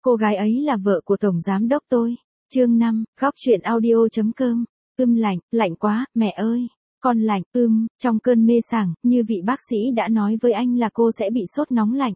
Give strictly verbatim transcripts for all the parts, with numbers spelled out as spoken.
Cô gái ấy là vợ của tổng giám đốc tôi. Chương năm, góc truyện audio.com. Ưm lạnh, lạnh quá, mẹ ơi. Con lạnh, ưm, trong cơn mê sảng, như vị bác sĩ đã nói với anh là cô sẽ bị sốt nóng lạnh.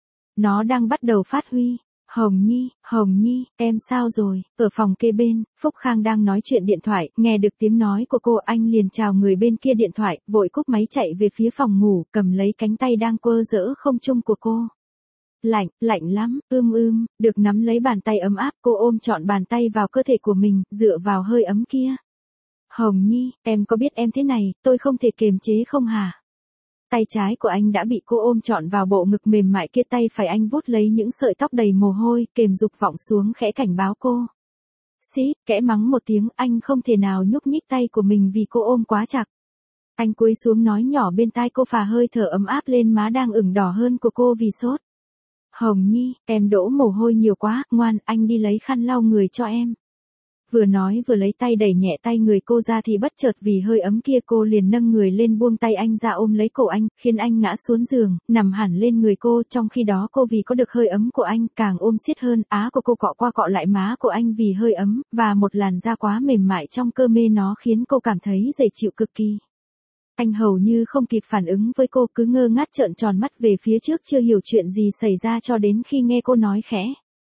Nó đang bắt đầu phát huy. Hồng Nhi, Hồng Nhi, em sao rồi? Ở phòng kê bên, Phúc Khang đang nói chuyện điện thoại, nghe được tiếng nói của cô, anh liền chào người bên kia điện thoại, vội cúp máy chạy về phía phòng ngủ, cầm lấy cánh tay đang quơ dỡ không trung của cô. Lạnh, lạnh lắm, ưm ưm, được nắm lấy bàn tay ấm áp, cô ôm trọn bàn tay vào cơ thể của mình, dựa vào hơi ấm kia. Hồng Nhi, em có biết em thế này, tôi không thể kiềm chế không hả? Tay trái của anh đã bị cô ôm trọn vào bộ ngực mềm mại kia, tay phải anh vuốt lấy những sợi tóc đầy mồ hôi, kềm dục vọng xuống khẽ cảnh báo cô. Xít, kẽ mắng một tiếng, anh không thể nào nhúc nhích tay của mình vì cô ôm quá chặt. Anh cúi xuống nói nhỏ bên tai cô, phả hơi thở ấm áp lên má đang ửng đỏ hơn của cô vì sốt. Hồng Nhi, em đổ mồ hôi nhiều quá, ngoan, anh đi lấy khăn lau người cho em. Vừa nói vừa lấy tay đẩy nhẹ tay người cô ra thì bất chợt vì hơi ấm kia cô liền nâng người lên buông tay anh ra ôm lấy cổ anh, khiến anh ngã xuống giường, nằm hẳn lên người cô, trong khi đó cô vì có được hơi ấm của anh càng ôm siết hơn, á của cô cọ qua cọ lại má của anh vì hơi ấm, và một làn da quá mềm mại trong cơ mê nó khiến cô cảm thấy dễ chịu cực kỳ. Anh hầu như không kịp phản ứng với cô, cứ ngơ ngác trợn tròn mắt về phía trước, chưa hiểu chuyện gì xảy ra cho đến khi nghe cô nói khẽ.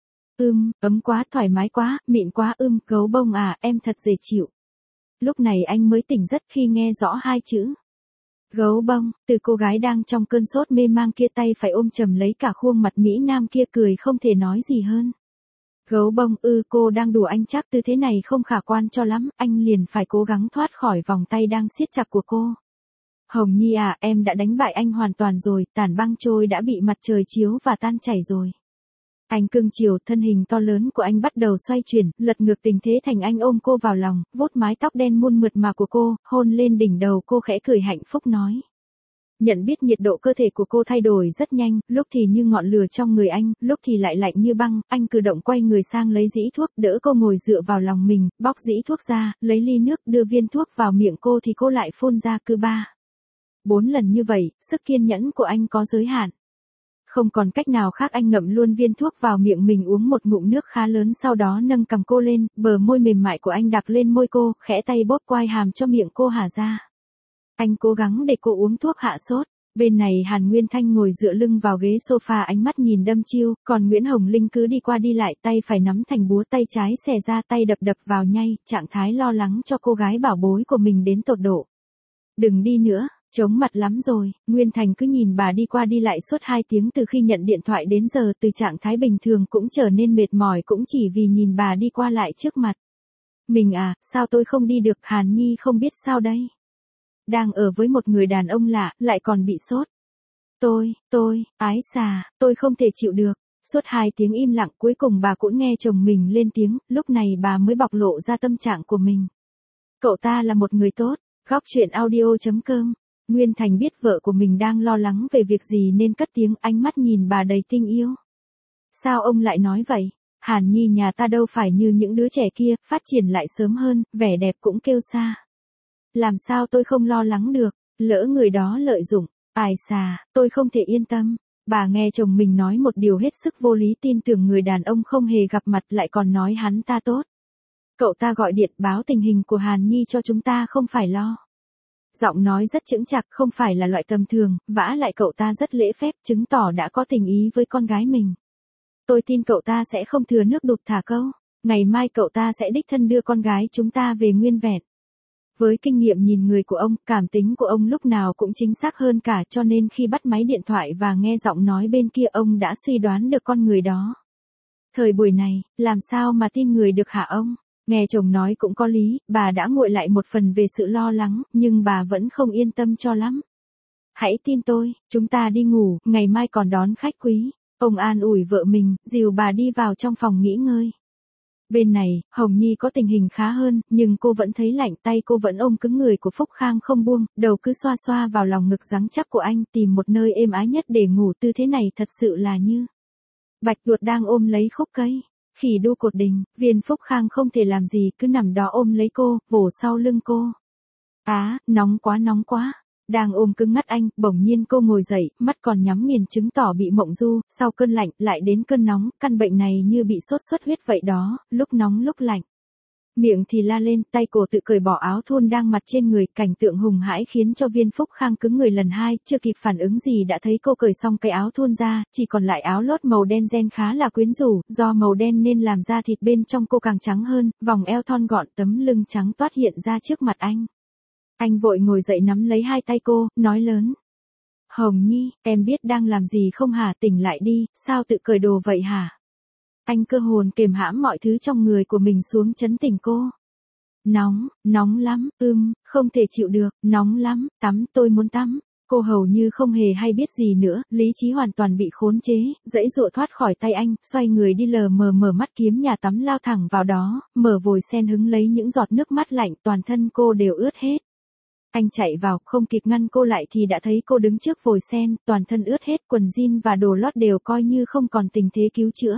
Ưm, ấm quá, thoải mái quá, mịn quá, ưm, gấu bông à, em thật dễ chịu. Lúc này anh mới tỉnh giấc khi nghe rõ hai chữ. Gấu bông, từ cô gái đang trong cơn sốt mê mang kia, tay phải ôm chầm lấy cả khuôn mặt Mỹ Nam kia, cười không thể nói gì hơn. Gấu bông ư, cô đang đùa anh chắc, tư thế này không khả quan cho lắm, anh liền phải cố gắng thoát khỏi vòng tay đang siết chặt của cô. Hồng Nhi à, em đã đánh bại anh hoàn toàn rồi, tàn băng trôi đã bị mặt trời chiếu và tan chảy rồi. Anh cưng chiều, thân hình to lớn của anh bắt đầu xoay chuyển, lật ngược tình thế thành anh ôm cô vào lòng, vuốt mái tóc đen muôn mượt mà của cô, hôn lên đỉnh đầu cô, khẽ cười hạnh phúc nói. Nhận biết nhiệt độ cơ thể của cô thay đổi rất nhanh, lúc thì như ngọn lửa trong người anh, lúc thì lại lạnh như băng, anh cử động quay người sang lấy dĩ thuốc, đỡ cô ngồi dựa vào lòng mình, bóc dĩ thuốc ra, lấy ly nước đưa viên thuốc vào miệng cô thì cô lại phun ra cứ ba. Bốn lần như vậy, sức kiên nhẫn của anh có giới hạn. Không còn cách nào khác, anh ngậm luôn viên thuốc vào miệng mình, uống một ngụm nước khá lớn, sau đó nâng cằm cô lên, bờ môi mềm mại của anh đặt lên môi cô, khẽ tay bóp quai hàm cho miệng cô hả ra. Anh cố gắng để cô uống thuốc hạ sốt. Bên này Hàn Nguyên Thanh ngồi dựa lưng vào ghế sofa, ánh mắt nhìn đăm chiêu, còn Nguyễn Hồng Linh cứ đi qua đi lại, tay phải nắm thành búa, tay trái xẻ ra, tay đập đập vào nhay, trạng thái lo lắng cho cô gái bảo bối của mình đến tột độ. Đừng đi nữa. Chóng mặt lắm rồi, Nguyên Thành cứ nhìn bà đi qua đi lại suốt hai tiếng từ khi nhận điện thoại đến giờ, từ trạng thái bình thường cũng trở nên mệt mỏi, cũng chỉ vì nhìn bà đi qua lại trước mặt. Mình à, sao tôi không đi được, Hàn Nhi không biết sao đây. Đang ở với một người đàn ông lạ, lại còn bị sốt. Tôi, tôi, ái xà, tôi không thể chịu được. Suốt hai tiếng im lặng, cuối cùng bà cũng nghe chồng mình lên tiếng, lúc này bà mới bộc lộ ra tâm trạng của mình. Cậu ta là một người tốt. Góc truyện audio.com. Nguyên Thành biết vợ của mình đang lo lắng về việc gì nên cất tiếng, ánh mắt nhìn bà đầy tình yêu. Sao ông lại nói vậy? Hàn Nhi nhà ta đâu phải như những đứa trẻ kia, phát triển lại sớm hơn, vẻ đẹp cũng kêu xa. Làm sao tôi không lo lắng được, lỡ người đó lợi dụng, ai xà, tôi không thể yên tâm. Bà nghe chồng mình nói một điều hết sức vô lý, tin tưởng người đàn ông không hề gặp mặt lại còn nói hắn ta tốt. Cậu ta gọi điện báo tình hình của Hàn Nhi cho chúng ta, không phải lo. Giọng nói rất chững chạc, không phải là loại tầm thường, vả lại cậu ta rất lễ phép, chứng tỏ đã có tình ý với con gái mình. Tôi tin cậu ta sẽ không thừa nước đục thả câu, ngày mai cậu ta sẽ đích thân đưa con gái chúng ta về nguyên vẹn. Với kinh nghiệm nhìn người của ông, cảm tính của ông lúc nào cũng chính xác hơn cả, cho nên khi bắt máy điện thoại và nghe giọng nói bên kia, ông đã suy đoán được con người đó. Thời buổi này, làm sao mà tin người được hả ông? Nghe chồng nói cũng có lý, bà đã nguội lại một phần về sự lo lắng, nhưng bà vẫn không yên tâm cho lắm. Hãy tin tôi, chúng ta đi ngủ, ngày mai còn đón khách quý. Ông an ủi vợ mình, dìu bà đi vào trong phòng nghỉ ngơi. Bên này, Hồng Nhi có tình hình khá hơn, nhưng cô vẫn thấy lạnh, tay cô vẫn ôm cứng người của Phúc Khang không buông, đầu cứ xoa xoa vào lòng ngực rắn chắc của anh, tìm một nơi êm ái nhất để ngủ, tư thế này thật sự là như bạch tuộc đang ôm lấy khúc cây. Khỉ đu cột đình, Viên Phúc Khang không thể làm gì, cứ nằm đó ôm lấy cô, vồ sau lưng cô. Á, nóng quá nóng quá. Đang ôm cứng ngắt anh, bỗng nhiên cô ngồi dậy, mắt còn nhắm nghiền chứng tỏ bị mộng du, sau cơn lạnh, lại đến cơn nóng, căn bệnh này như bị sốt xuất huyết vậy đó, lúc nóng lúc lạnh. Miệng thì la lên, tay cổ tự cởi bỏ áo thun đang mặc trên người, cảnh tượng hùng hãi khiến cho Viên Phúc Khang cứng người lần hai, chưa kịp phản ứng gì đã thấy cô cởi xong cái áo thun ra, chỉ còn lại áo lót màu đen ren khá là quyến rũ, do màu đen nên làm da thịt bên trong cô càng trắng hơn, vòng eo thon gọn tấm lưng trắng toát hiện ra trước mặt anh. Anh vội ngồi dậy nắm lấy hai tay cô, nói lớn. Hồng Nhi, em biết đang làm gì không hả, tỉnh lại đi, sao tự cởi đồ vậy hả? Anh cơ hồn kềm hãm mọi thứ trong người của mình xuống trấn tỉnh cô. Nóng, nóng lắm, ưm, không thể chịu được, nóng lắm, tắm, tôi muốn tắm. Cô hầu như không hề hay biết gì nữa, lý trí hoàn toàn bị khống chế, dãy dụa thoát khỏi tay anh, xoay người đi lờ mờ mở mắt kiếm nhà tắm lao thẳng vào đó, mở vòi sen hứng lấy những giọt nước mắt lạnh, toàn thân cô đều ướt hết. Anh chạy vào, không kịp ngăn cô lại thì đã thấy cô đứng trước vòi sen, toàn thân ướt hết, quần jean và đồ lót đều coi như không còn tình thế cứu chữa.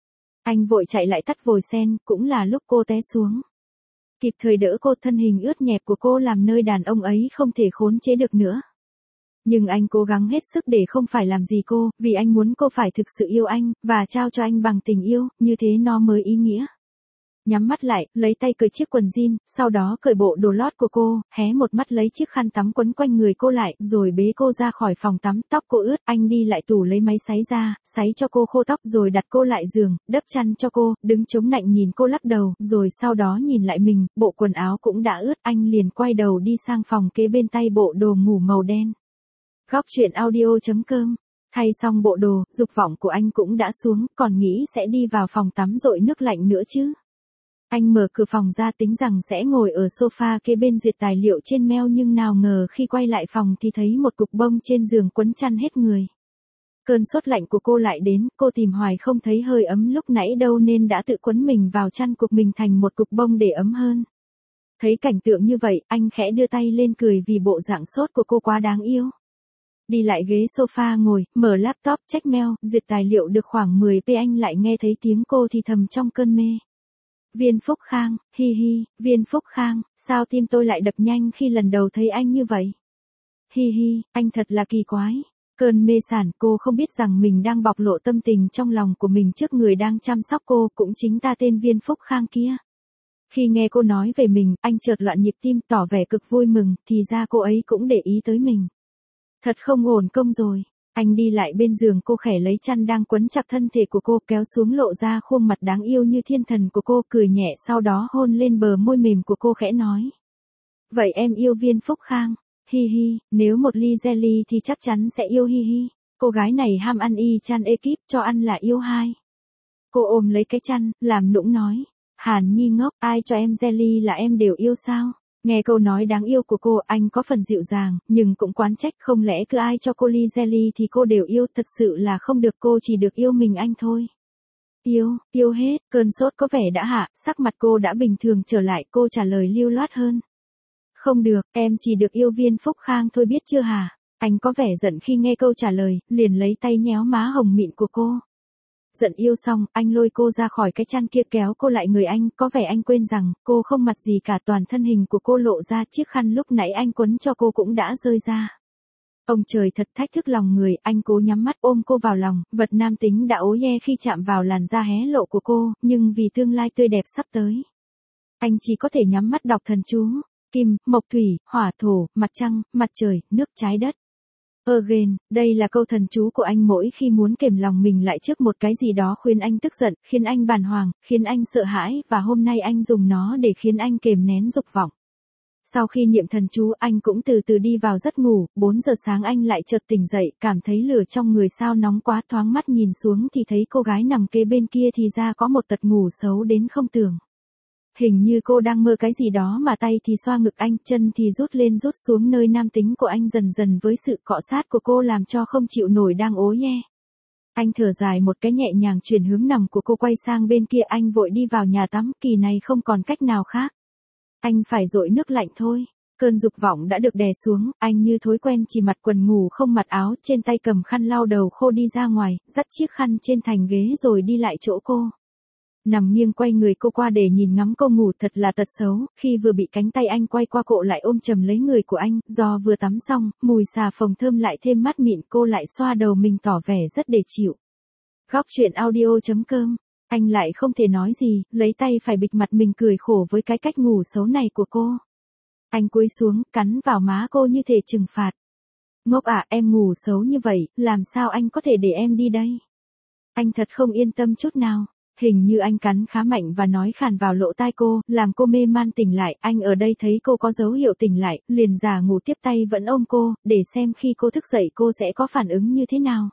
Anh vội chạy lại tắt vòi sen, cũng là lúc cô té xuống. Kịp thời đỡ cô, thân hình ướt nhẹp của cô làm nơi đàn ông ấy không thể khống chế được nữa. Nhưng anh cố gắng hết sức để không phải làm gì cô, vì anh muốn cô phải thực sự yêu anh, và trao cho anh bằng tình yêu, như thế nó mới ý nghĩa. Nhắm mắt lại, lấy tay cởi chiếc quần jean, sau đó cởi bộ đồ lót của cô, hé một mắt lấy chiếc khăn tắm quấn quanh người cô lại, rồi bế cô ra khỏi phòng tắm, tóc cô ướt, anh đi lại tủ lấy máy sấy ra, sấy cho cô khô tóc, rồi đặt cô lại giường, đắp chăn cho cô, đứng chống nạnh nhìn cô lắc đầu, rồi sau đó nhìn lại mình, bộ quần áo cũng đã ướt, anh liền quay đầu đi sang phòng kế bên tay bộ đồ ngủ màu đen. Góc truyện audio chấm com. Thay xong bộ đồ, dục vọng của anh cũng đã xuống, còn nghĩ sẽ đi vào phòng tắm dội nước lạnh nữa chứ. Anh mở cửa phòng ra tính rằng sẽ ngồi ở sofa kế bên duyệt tài liệu trên mail, nhưng nào ngờ khi quay lại phòng thì thấy một cục bông trên giường quấn chăn hết người. Cơn sốt lạnh của cô lại đến, cô tìm hoài không thấy hơi ấm lúc nãy đâu nên đã tự quấn mình vào chăn cục mình thành một cục bông để ấm hơn. Thấy cảnh tượng như vậy, anh khẽ đưa tay lên cười vì bộ dạng sốt của cô quá đáng yêu. Đi lại ghế sofa ngồi, mở laptop check mail, duyệt tài liệu được khoảng mười phút anh lại nghe thấy tiếng cô thì thầm trong cơn mê. Viên Phúc Khang, hi hi, Viên Phúc Khang, sao tim tôi lại đập nhanh khi lần đầu thấy anh như vậy? Hi hi, anh thật là kỳ quái. Cơn mê sản, cô không biết rằng mình đang bộc lộ tâm tình trong lòng của mình trước người đang chăm sóc cô, cũng chính ta tên Viên Phúc Khang kia. Khi nghe cô nói về mình, anh chợt loạn nhịp tim, tỏ vẻ cực vui mừng, thì ra cô ấy cũng để ý tới mình. Thật không ổn công rồi. Anh đi lại bên giường cô, khẽ lấy chăn đang quấn chặt thân thể của cô, kéo xuống lộ ra khuôn mặt đáng yêu như thiên thần của cô, cười nhẹ sau đó hôn lên bờ môi mềm của cô, khẽ nói. Vậy em yêu Viên Phúc Khang? Hi hi, nếu một ly jelly thì chắc chắn sẽ yêu hi hi. Cô gái này ham ăn y chăn ekip, cho ăn là yêu hai. Cô ôm lấy cái chăn, làm nũng nói. Hàn Nhi ngốc, ai cho em jelly là em đều yêu sao? Nghe câu nói đáng yêu của cô, anh có phần dịu dàng, nhưng cũng quán trách, không lẽ cứ ai cho cô ly jelly thì cô đều yêu, thật sự là không được, cô chỉ được yêu mình anh thôi. Yêu, yêu hết, cơn sốt có vẻ đã hạ, sắc mặt cô đã bình thường trở lại, cô trả lời lưu loát hơn. Không được, em chỉ được yêu Viên Phúc Khang thôi biết chưa hả? Anh có vẻ giận khi nghe câu trả lời, liền lấy tay nhéo má hồng mịn của cô. Giận yêu xong, anh lôi cô ra khỏi cái chăn kia, kéo cô lại người anh, có vẻ anh quên rằng, cô không mặc gì cả, toàn thân hình của cô lộ ra, chiếc khăn lúc nãy anh quấn cho cô cũng đã rơi ra. Ông trời thật thách thức lòng người, anh cố nhắm mắt ôm cô vào lòng, vật nam tính đã ố ye khi chạm vào làn da hé lộ của cô, nhưng vì tương lai tươi đẹp sắp tới. Anh chỉ có thể nhắm mắt đọc thần chú, kim, mộc thủy, hỏa thổ, mặt trăng, mặt trời, nước, trái đất. Again, đây là câu thần chú của anh mỗi khi muốn kềm lòng mình lại trước một cái gì đó khiến anh tức giận, khiến anh bàng hoàng, khiến anh sợ hãi, và hôm nay anh dùng nó để khiến anh kềm nén dục vọng. Sau khi niệm thần chú, anh cũng từ từ đi vào giấc ngủ, bốn giờ sáng anh lại chợt tỉnh dậy, cảm thấy lửa trong người sao nóng quá, thoáng mắt nhìn xuống thì thấy cô gái nằm kế bên kia, thì ra có một tật ngủ xấu đến không tưởng. Hình như cô đang mơ cái gì đó mà tay thì xoa ngực anh, chân thì rút lên rút xuống nơi nam tính của anh, dần dần với sự cọ sát của cô làm cho không chịu nổi đang ố ye. Anh thở dài một cái, nhẹ nhàng chuyển hướng nằm của cô quay sang bên kia, anh vội đi vào nhà tắm, kỳ này không còn cách nào khác. Anh phải dội nước lạnh thôi. Cơn dục vọng đã được đè xuống, anh như thói quen chỉ mặc quần ngủ không mặc áo, trên tay cầm khăn lau đầu khô đi ra ngoài, dắt chiếc khăn trên thành ghế rồi đi lại chỗ cô. Nằm nghiêng quay người cô qua để nhìn ngắm cô ngủ thật là tật xấu, khi vừa bị cánh tay anh quay qua cô lại ôm chầm lấy người của anh, do vừa tắm xong, mùi xà phòng thơm lại thêm mát mịn cô lại xoa đầu mình tỏ vẻ rất để chịu. Góc chuyện audio chấm com, anh lại không thể nói gì, lấy tay phải bịt mặt mình cười khổ với cái cách ngủ xấu này của cô. Anh cúi xuống, cắn vào má cô như thể trừng phạt. Ngốc à, em ngủ xấu như vậy, làm sao anh có thể để em đi đây? Anh thật không yên tâm chút nào. Hình như anh cắn khá mạnh và nói khàn vào lỗ tai cô, làm cô mê man tỉnh lại. Anh ở đây thấy cô có dấu hiệu tỉnh lại, liền giả ngủ tiếp tay vẫn ôm cô, để xem khi cô thức dậy cô sẽ có phản ứng như thế nào.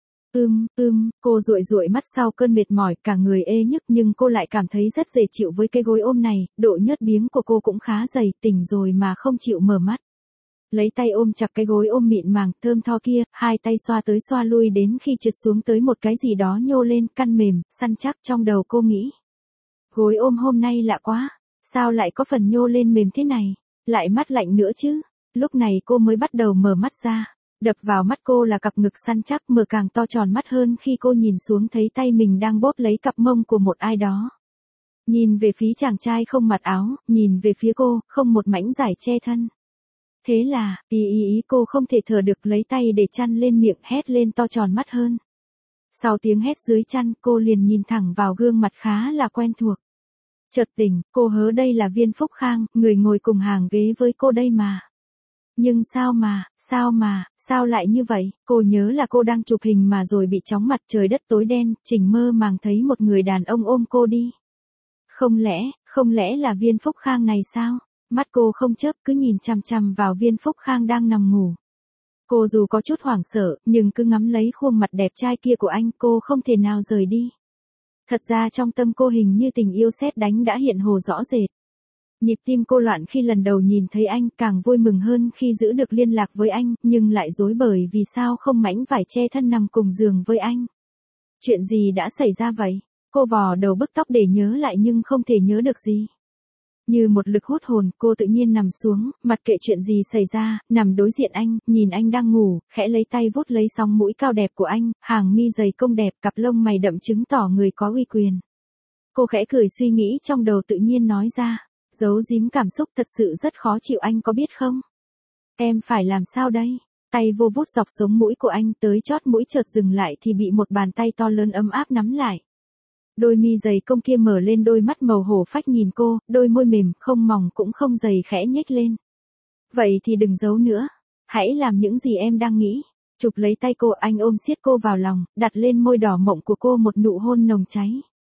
Ưm, ưm, cô dụi dụi mắt sau cơn mệt mỏi, cả người ê nhức nhưng cô lại cảm thấy rất dễ chịu với cái gối ôm này, độ nhớt biếng của cô cũng khá dày, tỉnh rồi mà không chịu mở mắt. Lấy tay ôm chặt cái gối ôm mịn màng, thơm tho kia, hai tay xoa tới xoa lui đến khi trượt xuống tới một cái gì đó nhô lên, căn mềm, săn chắc trong đầu cô nghĩ. Gối ôm hôm nay lạ quá, sao lại có phần nhô lên mềm thế này, lại mát lạnh nữa chứ. Lúc này cô mới bắt đầu mở mắt ra, đập vào mắt cô là cặp ngực săn chắc mở càng to tròn mắt hơn khi cô nhìn xuống thấy tay mình đang bóp lấy cặp mông của một ai đó. Nhìn về phía chàng trai không mặc áo, nhìn về phía cô, không một mảnh vải che thân. Thế là, ý ý ý cô không thể thở được lấy tay để chăn lên miệng hét lên to tròn mắt hơn. Sau tiếng hét dưới chăn cô liền nhìn thẳng vào gương mặt khá là quen thuộc. Chợt tỉnh, cô hớ đây là Viên Phúc Khang, người ngồi cùng hàng ghế với cô đây mà. Nhưng sao mà, sao mà, sao lại như vậy, cô nhớ là cô đang chụp hình mà rồi bị chóng mặt trời đất tối đen, Trình mơ màng thấy một người đàn ông ôm cô đi. Không lẽ, không lẽ là Viên Phúc Khang này sao? Mắt cô không chớp cứ nhìn chằm chằm vào Viên Phúc Khang đang nằm ngủ. Cô dù có chút hoảng sợ, nhưng cứ ngắm lấy khuôn mặt đẹp trai kia của anh cô không thể nào rời đi. Thật ra trong tâm cô hình như tình yêu sét đánh đã hiện hồ rõ rệt. Nhịp tim cô loạn khi lần đầu nhìn thấy anh, càng vui mừng hơn khi giữ được liên lạc với anh, nhưng lại rối bời vì sao không mảnh vải che thân nằm cùng giường với anh. Chuyện gì đã xảy ra vậy? Cô vò đầu bứt tóc để nhớ lại nhưng không thể nhớ được gì. Như một lực hút hồn, cô tự nhiên nằm xuống, mặc kệ chuyện gì xảy ra, nằm đối diện anh, nhìn anh đang ngủ, khẽ lấy tay vuốt lấy sóng mũi cao đẹp của anh, hàng mi dày công đẹp, cặp lông mày đậm chứng tỏ người có uy quyền. Cô khẽ cười suy nghĩ trong đầu tự nhiên nói ra, giấu giếm cảm xúc thật sự rất khó chịu anh có biết không? Em phải làm sao đây? Tay vô vuốt dọc sống mũi của anh tới chót mũi chợt dừng lại thì bị một bàn tay to lớn ấm áp nắm lại. Đôi mi dày công kia mở lên đôi mắt màu hổ phách nhìn cô, đôi môi mềm, không mỏng cũng không dày khẽ nhếch lên. Vậy thì đừng giấu nữa. Hãy làm những gì em đang nghĩ. Chụp lấy tay cô, anh ôm siết cô vào lòng, đặt lên môi đỏ mộng của cô một nụ hôn nồng cháy.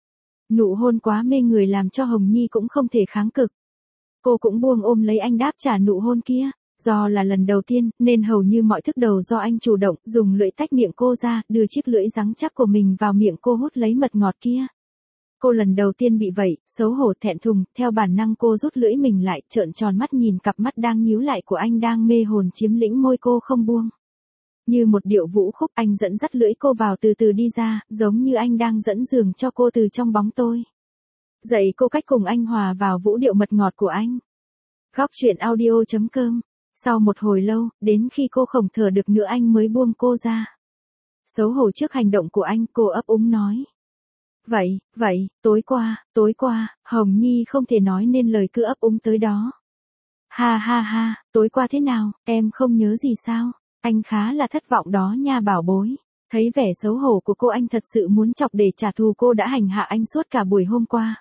Nụ hôn quá mê người làm cho Hồng Nhi cũng không thể kháng cự. Cô cũng buông ôm lấy anh đáp trả nụ hôn kia. Do là lần đầu tiên, nên hầu như mọi thức đầu do anh chủ động, dùng lưỡi tách miệng cô ra, đưa chiếc lưỡi rắn chắc của mình vào miệng cô hút lấy mật ngọt kia. Cô lần đầu tiên bị vậy, xấu hổ thẹn thùng, theo bản năng cô rút lưỡi mình lại, trợn tròn mắt nhìn cặp mắt đang nhíu lại của anh đang mê hồn chiếm lĩnh môi cô không buông. Như một điệu vũ khúc, anh dẫn dắt lưỡi cô vào từ từ đi ra, giống như anh đang dẫn giường cho cô từ trong bóng tối. Dậy cô cách cùng anh hòa vào vũ điệu mật ngọt của anh. Góc chuyện audio chấm com. Sau một hồi lâu, đến khi cô không thở được nữa anh mới buông cô ra. Xấu hổ trước hành động của anh, cô ấp úng nói. Vậy, vậy, tối qua, tối qua, Hồng Nhi không thể nói nên lời cứ ấp úng tới đó. Ha ha ha, tối qua thế nào, em không nhớ gì sao? Anh khá là thất vọng đó nha bảo bối. Thấy vẻ xấu hổ của cô anh thật sự muốn chọc để trả thù cô đã hành hạ anh suốt cả buổi hôm qua.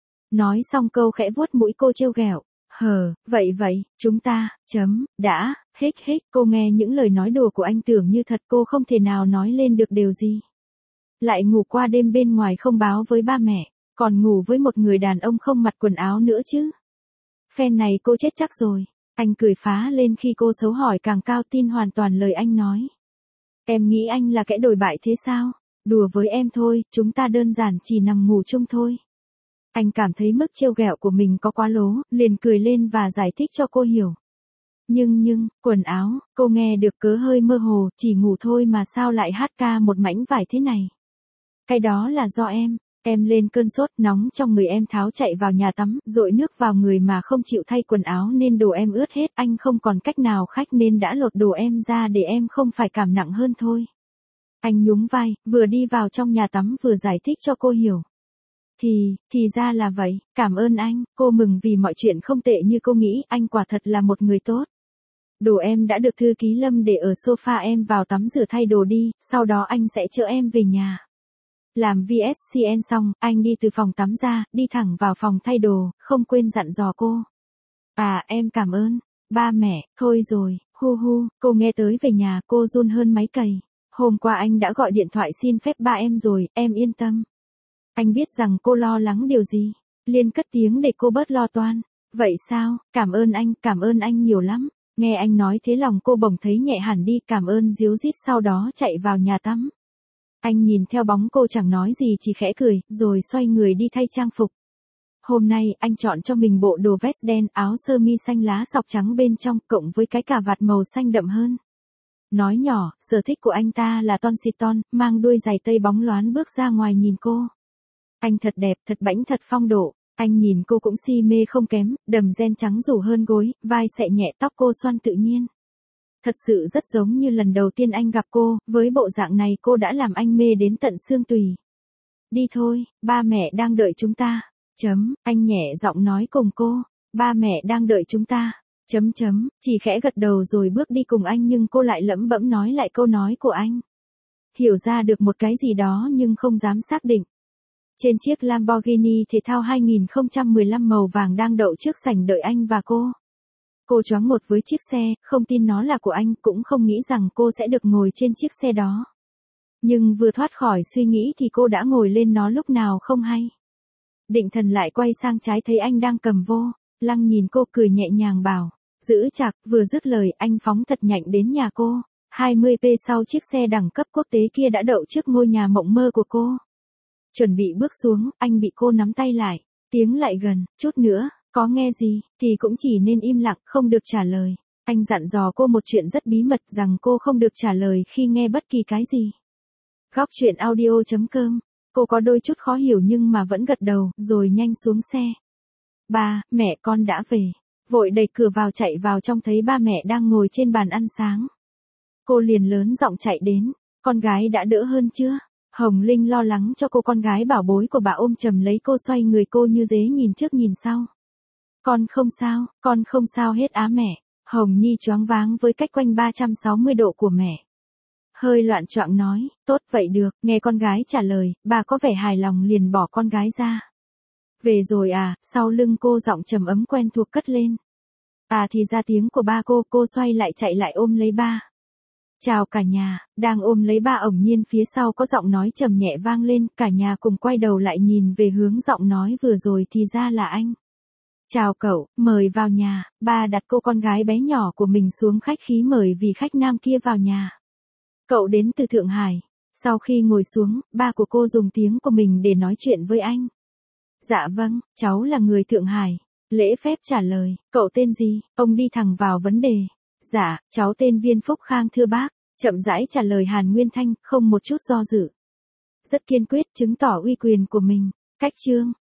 Nói xong câu khẽ vuốt mũi cô trêu ghẹo. Hờ, vậy vậy, chúng ta, chấm, đã, hích hích, cô nghe những lời nói đùa của anh tưởng như thật cô không thể nào nói lên được điều gì. Lại ngủ qua đêm bên ngoài không báo với ba mẹ, còn ngủ với một người đàn ông không mặc quần áo nữa chứ. Phen này cô chết chắc rồi, anh cười phá lên khi cô xấu hỏi càng cao tin hoàn toàn lời anh nói. Em nghĩ anh là kẻ đồi bại thế sao? Đùa với em thôi, chúng ta đơn giản chỉ nằm ngủ chung thôi. Anh cảm thấy mức trêu ghẹo của mình có quá lố, liền cười lên và giải thích cho cô hiểu. Nhưng nhưng, quần áo, cô nghe được cớ hơi mơ hồ, chỉ ngủ thôi mà sao lại hát ca một mảnh vải thế này. Cái đó là do em, em lên cơn sốt nóng trong người em tháo chạy vào nhà tắm, dội nước vào người mà không chịu thay quần áo nên đồ em ướt hết, anh không còn cách nào khách nên đã lột đồ em ra để em không phải cảm nặng hơn thôi. Anh nhún vai, vừa đi vào trong nhà tắm vừa giải thích cho cô hiểu. Thì, thì ra là vậy, cảm ơn anh, cô mừng vì mọi chuyện không tệ như cô nghĩ, anh quả thật là một người tốt. Đồ em đã được thư ký Lâm để ở sofa, em vào tắm rửa thay đồ đi, sau đó anh sẽ chở em về nhà. Làm vê ét xê en xong, anh đi từ phòng tắm ra, đi thẳng vào phòng thay đồ, không quên dặn dò cô. À, em cảm ơn. Ba mẹ, thôi rồi, hu hu, cô nghe tới về nhà, cô run hơn máy cày. Hôm qua anh đã gọi điện thoại xin phép ba em rồi, em yên tâm. Anh biết rằng cô lo lắng điều gì. Liên cất tiếng để cô bớt lo toan. Vậy sao, cảm ơn anh, cảm ơn anh nhiều lắm. Nghe anh nói thế lòng cô bỗng thấy nhẹ hẳn đi, cảm ơn díu dít, sau đó chạy vào nhà tắm. Anh nhìn theo bóng cô chẳng nói gì, chỉ khẽ cười, rồi xoay người đi thay trang phục. Hôm nay, anh chọn cho mình bộ đồ vest đen, áo sơ mi xanh lá sọc trắng bên trong, cộng với cái cà vạt màu xanh đậm hơn. Nói nhỏ, sở thích của anh ta là ton xịt ton, mang đuôi giày tây bóng loáng bước ra ngoài nhìn cô. Anh thật đẹp, thật bảnh, thật phong độ. Anh nhìn cô cũng si mê không kém, đầm ren trắng rủ hơn gối, vai xệ nhẹ, tóc cô xoăn tự nhiên. Thật sự rất giống như lần đầu tiên anh gặp cô, với bộ dạng này cô đã làm anh mê đến tận xương tủy. Đi thôi, ba mẹ đang đợi chúng ta. Chấm, anh nhẹ giọng nói cùng cô. Ba mẹ đang đợi chúng ta. Chấm chấm, chỉ khẽ gật đầu rồi bước đi cùng anh, nhưng cô lại lẩm bẩm nói lại câu nói của anh. Hiểu ra được một cái gì đó nhưng không dám xác định. Trên chiếc Lamborghini thể thao hai không một lăm màu vàng đang đậu trước sảnh đợi anh và cô. Cô choáng một với chiếc xe, không tin nó là của anh, cũng không nghĩ rằng cô sẽ được ngồi trên chiếc xe đó. Nhưng vừa thoát khỏi suy nghĩ thì cô đã ngồi lên nó lúc nào không hay. Định thần lại quay sang trái thấy anh đang cầm vô. Lăng nhìn cô cười nhẹ nhàng bảo, giữ chặt, vừa dứt lời anh phóng thật nhanh đến nhà cô. hai mươi phút sau chiếc xe đẳng cấp quốc tế kia đã đậu trước ngôi nhà mộng mơ của cô. Chuẩn bị bước xuống, anh bị cô nắm tay lại. Tiếng lại gần, chút nữa, có nghe gì, thì cũng chỉ nên im lặng, không được trả lời. Anh dặn dò cô một chuyện rất bí mật, rằng cô không được trả lời khi nghe bất kỳ cái gì. Góc truyện audio chấm com. Cô có đôi chút khó hiểu nhưng mà vẫn gật đầu, rồi nhanh xuống xe. Ba, mẹ con đã về. Vội đẩy cửa vào chạy vào trong thấy ba mẹ đang ngồi trên bàn ăn sáng. Cô liền lớn giọng chạy đến, con gái đã đỡ hơn chưa? Hồng Linh lo lắng cho cô, con gái bảo bối của bà ôm chầm lấy cô, xoay người cô như dế nhìn trước nhìn sau. Con không sao, con không sao hết á mẹ. Hồng Nhi choáng váng với cách quanh ba trăm sáu mươi độ của mẹ. Hơi loạn choạng nói, tốt vậy được, nghe con gái trả lời, bà có vẻ hài lòng liền bỏ con gái ra. Về rồi à, sau lưng cô giọng trầm ấm quen thuộc cất lên. À thì ra tiếng của ba cô, cô xoay lại chạy lại ôm lấy ba. Chào cả nhà, đang ôm lấy ba ổng nhiên phía sau có giọng nói trầm nhẹ vang lên, cả nhà cùng quay đầu lại nhìn về hướng giọng nói vừa rồi thì ra là anh. Chào cậu, mời vào nhà, ba đặt cô con gái bé nhỏ của mình xuống, khách khí mời vị khách nam kia vào nhà. Cậu đến từ Thượng Hải. Sau khi ngồi xuống, ba của cô dùng tiếng của mình để nói chuyện với anh. Dạ vâng, cháu là người Thượng Hải. Lễ phép trả lời, cậu tên gì? Ông đi thẳng vào vấn đề. Dạ, cháu tên Viên Phúc Khang thưa bác. Chậm rãi trả lời Hàn Nguyên Thanh, không một chút do dự. Rất kiên quyết, chứng tỏ uy quyền của mình. Cách chương,